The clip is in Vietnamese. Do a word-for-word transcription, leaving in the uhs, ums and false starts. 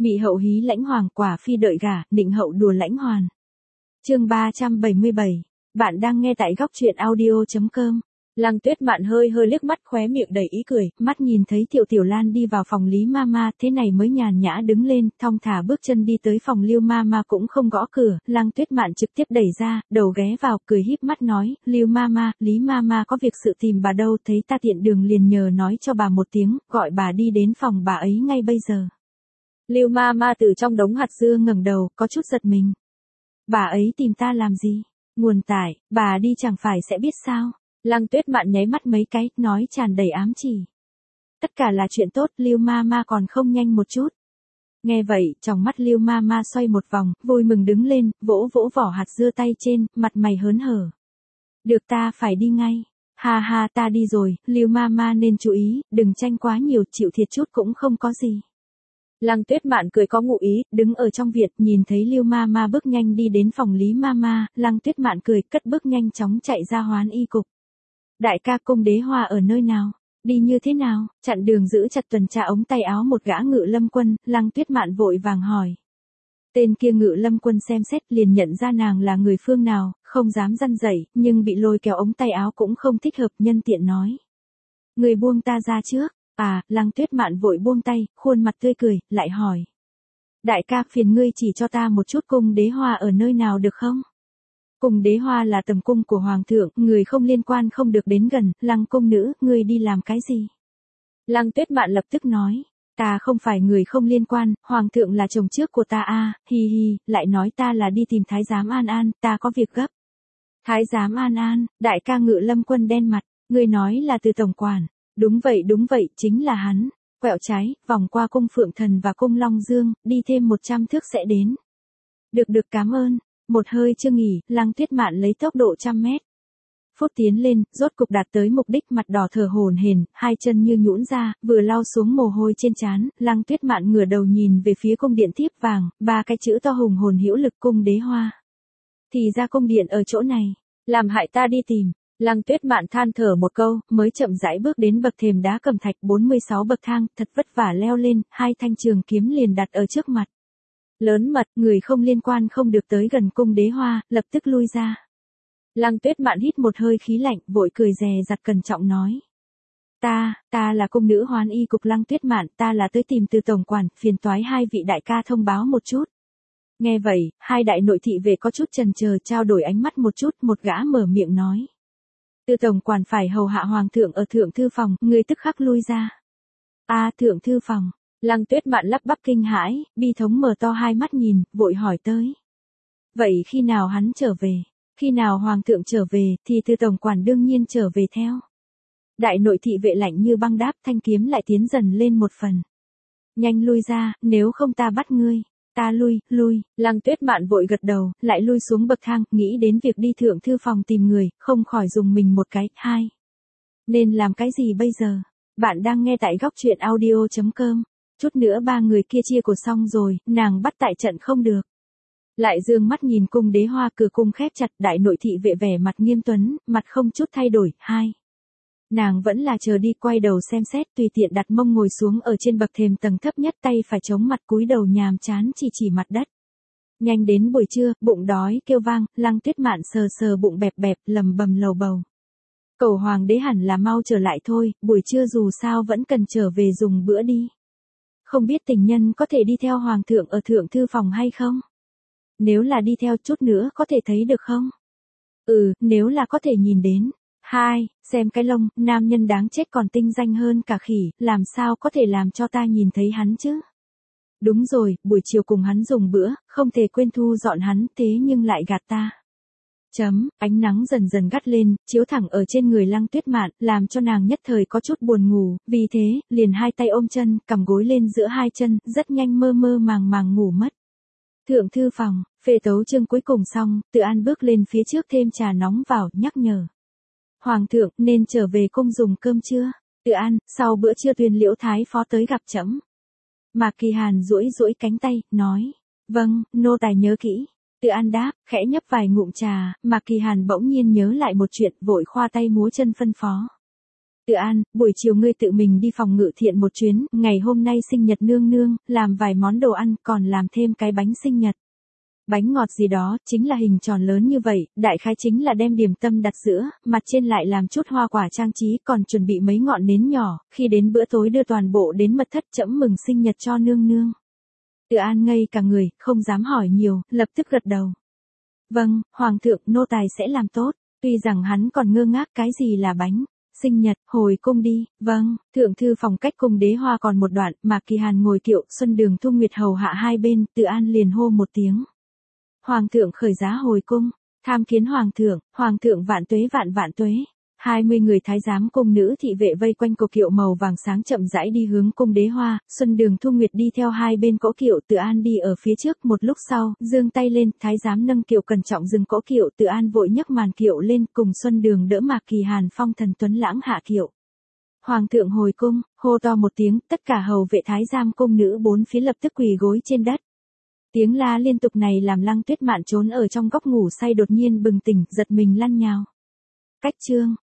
Mị hậu hí lãnh hoàng, quả phi đợi gả, định hậu đùa lãnh hoàn. Chương ba trăm bảy mươi bảy. Bạn đang nghe tại góc truyện audio chấm com. Lăng Tuyết Mạn hơi hơi liếc mắt, khóe miệng đầy ý cười, mắt nhìn thấy Thiệu Tiểu Lan đi vào phòng Lý Mama, thế này mới nhàn nhã đứng lên, thong thả bước chân đi tới phòng Lưu Mama, cũng không gõ cửa. Lăng Tuyết Mạn trực tiếp đẩy ra, đầu ghé vào, cười híp mắt nói, Lưu Mama, Lý Mama có việc sự tìm bà đâu, thấy ta tiện đường liền nhờ nói cho bà một tiếng, gọi bà đi đến phòng bà ấy ngay bây giờ. Lưu Mama từ trong đống hạt dưa ngẩng đầu, có chút giật mình. Bà ấy tìm ta làm gì? Nguồn tải, bà đi chẳng phải sẽ biết sao? Lăng Tuyết Mạn nháy mắt mấy cái, nói tràn đầy ám chỉ. Tất cả là chuyện tốt, Lưu Mama còn không nhanh một chút. Nghe vậy, trong mắt Lưu Mama xoay một vòng, vui mừng đứng lên, vỗ vỗ vỏ hạt dưa tay trên, mặt mày hớn hở. Được, ta phải đi ngay. Ha ha, ta đi rồi, Lưu Mama nên chú ý, đừng tranh quá nhiều, chịu thiệt chút cũng không có gì. Lăng Tuyết Mạn cười có ngụ ý, đứng ở trong viện, nhìn thấy Lưu Mama bước nhanh đi đến phòng Lý Mama, Lăng Tuyết Mạn cười, cất bước nhanh chóng chạy ra Hoán Y cục. Đại ca, Cung Đế Hoa ở nơi nào? Đi như thế nào? Chặn đường giữ chặt tuần tra ống tay áo một gã Ngự Lâm Quân, Lăng Tuyết Mạn vội vàng hỏi. Tên kia Ngự Lâm Quân xem xét liền nhận ra nàng là người phương nào, không dám răn dậy, nhưng bị lôi kéo ống tay áo cũng không thích hợp, nhân tiện nói. Người buông ta ra trước. À, Lăng Tuyết Mạn vội buông tay, khuôn mặt tươi cười, lại hỏi. Đại ca, phiền ngươi chỉ cho ta một chút Cung Đế Hoa ở nơi nào được không? Cung Đế Hoa là tầm cung của Hoàng thượng, người không liên quan không được đến gần. Lăng cung nữ, ngươi đi làm cái gì? Lăng Tuyết Mạn lập tức nói. Ta không phải người không liên quan, Hoàng thượng là chồng trước của ta a, hi hi, lại nói ta là đi tìm Thái giám An An, ta có việc gấp. Thái giám An An, đại ca Ngự Lâm Quân đen mặt, ngươi nói là từ tổng quản. Đúng vậy đúng vậy, chính là hắn. Quẹo trái, vòng qua cung Phượng Thần và cung Long Dương, đi thêm một trăm thước sẽ đến. Được được, cảm ơn. Một hơi chưa nghỉ, Lăng Tuyết Mạn lấy tốc độ trăm mét. Phút tiến lên, rốt cục đạt tới mục đích, mặt đỏ thở hổn hển, hai chân như nhũn ra, vừa lau xuống mồ hôi trên trán, Lăng Tuyết Mạn ngửa đầu nhìn về phía cung điện thiếp vàng, ba cái chữ to hùng hồn hữu lực Cung Đế Hoa. Thì ra cung điện ở chỗ này, làm hại ta đi tìm. Lăng Tuyết Mạn than thở một câu, mới chậm rãi bước đến bậc thềm đá cẩm thạch, bốn mươi sáu bậc thang, thật vất vả leo lên, hai thanh trường kiếm liền đặt ở trước mặt. Lớn mật, người không liên quan không được tới gần Cung Đế Hoa, lập tức lui ra. Lăng Tuyết Mạn hít một hơi khí lạnh, vội cười dè dặt cẩn trọng nói. Ta, ta là cung nữ Hoán Y cục Lăng Tuyết Mạn, ta là tới tìm từ tổng quản, phiền toái hai vị đại ca thông báo một chút. Nghe vậy, hai đại nội thị vệ có chút chần chờ, trao đổi ánh mắt một chút, một gã mở miệng nói. Từ tổng quản phải hầu hạ Hoàng thượng ở thượng thư phòng, người tức khắc lui ra. A, à, thượng thư phòng. Lăng Tuyết Mạn lắp bắp kinh hãi, bi thống mở to hai mắt nhìn, vội hỏi tới. Vậy khi nào hắn trở về? Khi nào Hoàng thượng trở về, thì từ tổng quản đương nhiên trở về theo. Đại nội thị vệ lạnh như băng đáp, thanh kiếm lại tiến dần lên một phần. Nhanh lui ra, nếu không ta bắt ngươi. Ta lui, lui, Lăng Tuyết Mạn vội gật đầu, lại lui xuống bậc thang, nghĩ đến việc đi thượng thư phòng tìm người, không khỏi dùng mình một cái, hai. Nên làm cái gì bây giờ? Bạn đang nghe tại góc truyện audio chấm com. Chút nữa ba người kia chia của xong rồi, nàng bắt tại trận không được. Lại dương mắt nhìn Cung Đế Hoa, cửa cung khép chặt, đại nội thị vệ vẻ mặt nghiêm tuấn, mặt không chút thay đổi, hai. Nàng vẫn là chờ đi, quay đầu xem xét, tùy tiện đặt mông ngồi xuống ở trên bậc thềm tầng thấp nhất, tay phải chống mặt cúi đầu nhàm chán chỉ chỉ mặt đất. Nhanh đến buổi trưa, bụng đói kêu vang, Lăng Tuyết Mạn sờ sờ bụng bẹp bẹp, lầm bầm lầu bầu. Cầu hoàng đế hẳn là mau trở lại thôi, buổi trưa dù sao vẫn cần trở về dùng bữa đi. Không biết tình nhân có thể đi theo hoàng thượng ở thượng thư phòng hay không? Nếu là đi theo, chút nữa có thể thấy được không? Ừ, nếu là có thể nhìn đến. Hai, xem cái lông, nam nhân đáng chết còn tinh danh hơn cả khỉ, làm sao có thể làm cho ta nhìn thấy hắn chứ? Đúng rồi, buổi chiều cùng hắn dùng bữa, không thể quên thu dọn hắn, thế nhưng lại gạt ta. Chấm, ánh nắng dần dần gắt lên, chiếu thẳng ở trên người Lăng Tuyết Mạn, làm cho nàng nhất thời có chút buồn ngủ, vì thế, liền hai tay ôm chân, cầm gối lên giữa hai chân, rất nhanh mơ mơ màng màng ngủ mất. Thượng thư phòng, phê tấu chương cuối cùng xong, Tự An bước lên phía trước thêm trà nóng vào, nhắc nhở. Hoàng thượng, nên trở về cung dùng cơm trưa. Tự An, sau bữa trưa tuyên Liễu Thái phó tới gặp trẫm. Mạc Kỳ Hàn duỗi duỗi cánh tay, nói. Vâng, nô tài nhớ kỹ. Tự An đáp, khẽ nhấp vài ngụm trà, Mạc Kỳ Hàn bỗng nhiên nhớ lại một chuyện, vội khoa tay múa chân phân phó. Tự An, buổi chiều ngươi tự mình đi phòng ngự thiện một chuyến, ngày hôm nay sinh nhật nương nương, làm vài món đồ ăn, còn làm thêm cái bánh sinh nhật. Bánh ngọt gì đó, chính là hình tròn lớn như vậy, đại khái chính là đem điểm tâm đặt giữa, mặt trên lại làm chút hoa quả trang trí, còn chuẩn bị mấy ngọn nến nhỏ, khi đến bữa tối đưa toàn bộ đến mật thất trẫm mừng sinh nhật cho nương nương. Tự An ngây cả người, không dám hỏi nhiều, lập tức gật đầu. Vâng, Hoàng thượng, nô tài sẽ làm tốt, tuy rằng hắn còn ngơ ngác cái gì là bánh. Sinh nhật, hồi cung đi, vâng, thượng thư phòng cách cung đế hoa còn một đoạn, Mạc Kỳ Hàn ngồi kiệu, Xuân Đường Thu Nguyệt hầu hạ hai bên, Tự An liền hô một tiếng. Hoàng thượng khởi giá hồi cung, tham kiến Hoàng thượng, Hoàng thượng vạn tuế vạn vạn tuế. Hai mươi người thái giám cung nữ thị vệ vây quanh cỗ kiệu màu vàng sáng chậm rãi đi hướng cung đế hoa, Xuân Đường Thu Nguyệt đi theo hai bên cỗ kiệu, Tự An đi ở phía trước, một lúc sau, giương tay lên, thái giám nâng kiệu cẩn trọng dừng cỗ kiệu, Tự An vội nhấc màn kiệu lên, cùng Xuân Đường đỡ Mạc Kỳ Hàn phong thần tuấn lãng hạ kiệu. Hoàng thượng hồi cung, hô to một tiếng, tất cả hầu vệ thái giám cung nữ bốn phía lập tức quỳ gối trên đất. Tiếng la liên tục này làm Lăng Tuyết Mạn trốn ở trong góc ngủ say đột nhiên bừng tỉnh, giật mình lăn nhào. Cách chương